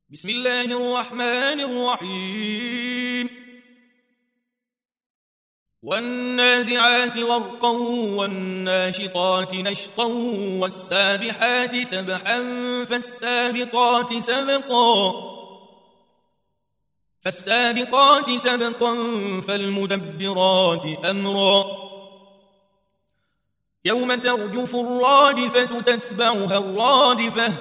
بسم الله الرحمن الرحيم والنازعات غرقا والناشطات نشطا والسابحات سبحا فالسابقات سبقا فالمدبرات أمرا يوم ترجف الراجفة تتبعها الرادفة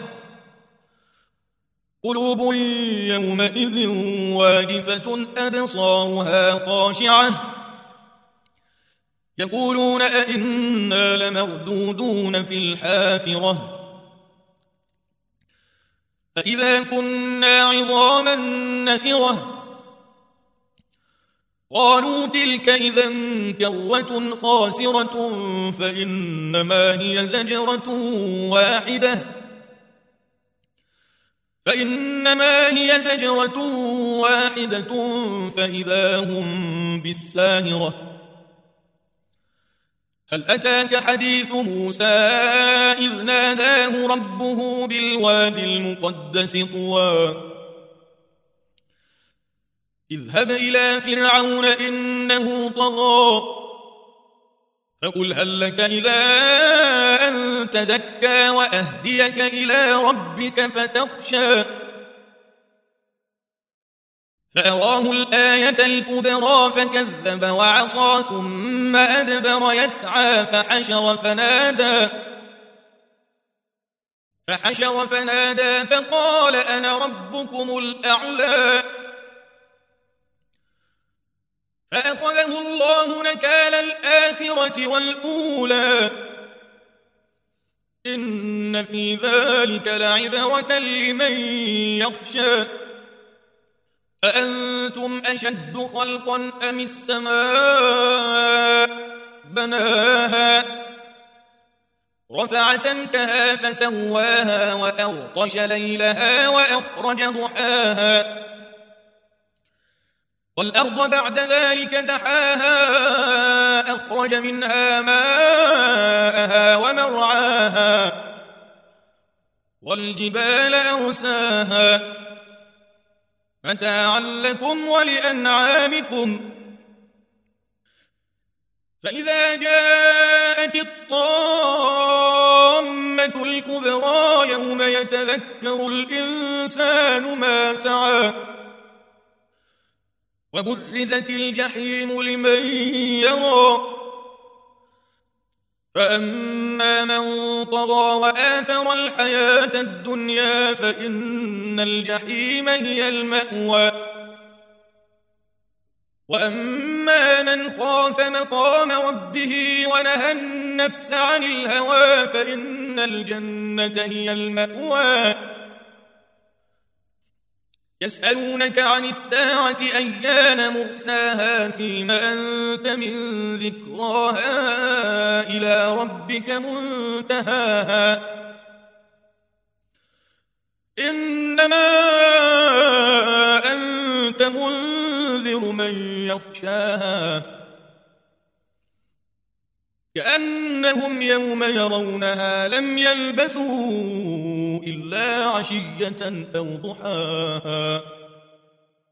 قلوب يومئذ واجفة أبصارها خاشعة يقولون أئنا لمردودون في الحافرة فإذا كنا عظاما نخرة قالوا تلك إذا كرة خاسرة فإنما هي زجرة واحدة فإذا هم بالساهرة هل أتاك حديث موسى إذ ناداه ربه بالوادي المقدس طوى اذهب إلى فرعون إنه طغى فقل هل لك إلى أن تزكى وأهديك إلى ربك فتخشى فأراه الآية الكبرى فكذب وعصى ثم أدبر يسعى فحشر فنادى فقال أنا ربكم الأعلى فأخذه الله نكال الآخرة والأولى إن في ذلك لعبرة لمن يخشى أأنتم أشد خلقا أم السماء بناها رفع سمكها فسواها وأغطش ليلها وأخرج ضحاها والأرض بعد ذلك دحاها أخرج منها ماءها ومرعاها والجبال أرساها متاعا لكم ولأنعامكم فإذا جاءت الطامة الكبرى يوم يتذكر الإنسان ما سعى وبرزت الجحيم لمن يرى فأما من طغى وآثر الحياة الدنيا فإن الجحيم هي المأوى وأما من خاف مقام ربه ونهى النفس عن الهوى فإن الجنة هي المأوى يسألونك عن الساعة أيان مرساها فيما أنت من ذكراها إلى ربك منتهاها إنما أنت منذر من يخشاها كأنهم يوم يرونها لم يلبثوا إلا عشية أو ضحاها